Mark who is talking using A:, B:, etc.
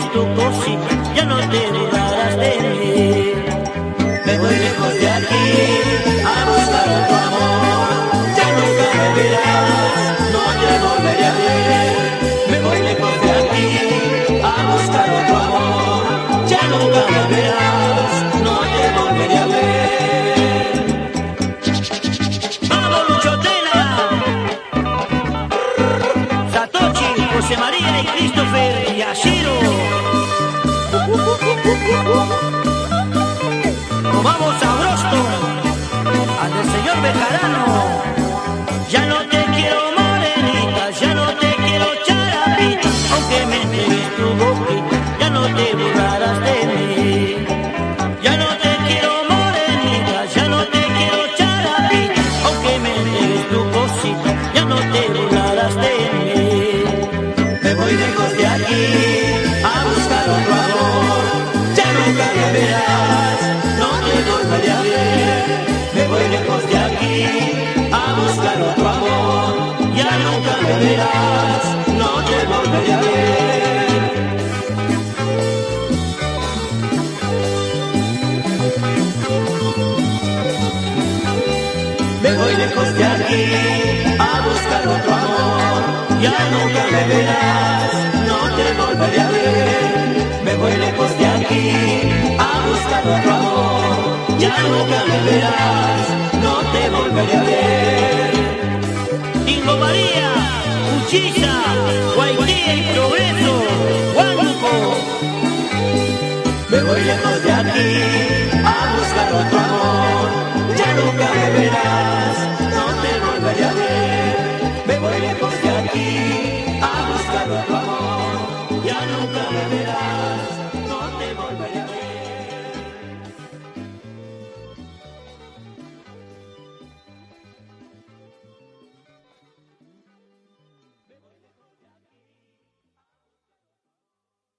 A: tu cosita, ya no te burlarás de mí. Me voy lejos de aquí a buscar otro amor, ya nunca me verás, no te volveré a ver. Me voy lejos de aquí a buscar otro amor, ya nunca me verás, no te volveré a ver. ¡Vamos, Luchotela! Satoshi, José María y Christopher y Ashiro. Nos vamos a Broston, al del señor Bejarano. Ya no te quiero morenita, ya no te quiero charapita, aunque me entregues tu boquita, ya no te burlarás de mí. Ya no te quiero morenita, ya no te quiero charapita, aunque me entregues tu cosita, ya no te burlarás de mí. Me voy lejos de aquí a buscar otro amor, ya nunca me verás, no te volveré a ver. Me voy lejos de aquí a buscar otro amor, ya nunca me verás, no te volveré a ver. Me voy lejos de aquí a buscar otro amor, ya nunca me verás, no te volveré a ver. Me voy lejos de aquí a buscar otro amor, ya nunca me verás, no te volveré a ver. Tingo María, Uchiza, Guaitía y Progreso, Huánuco. Me voy lejos de aquí a buscar otro amor, ya nunca me verás, no te volveré a ver. Me voy lejos de aquí a buscar otro amor, ya nunca me verás.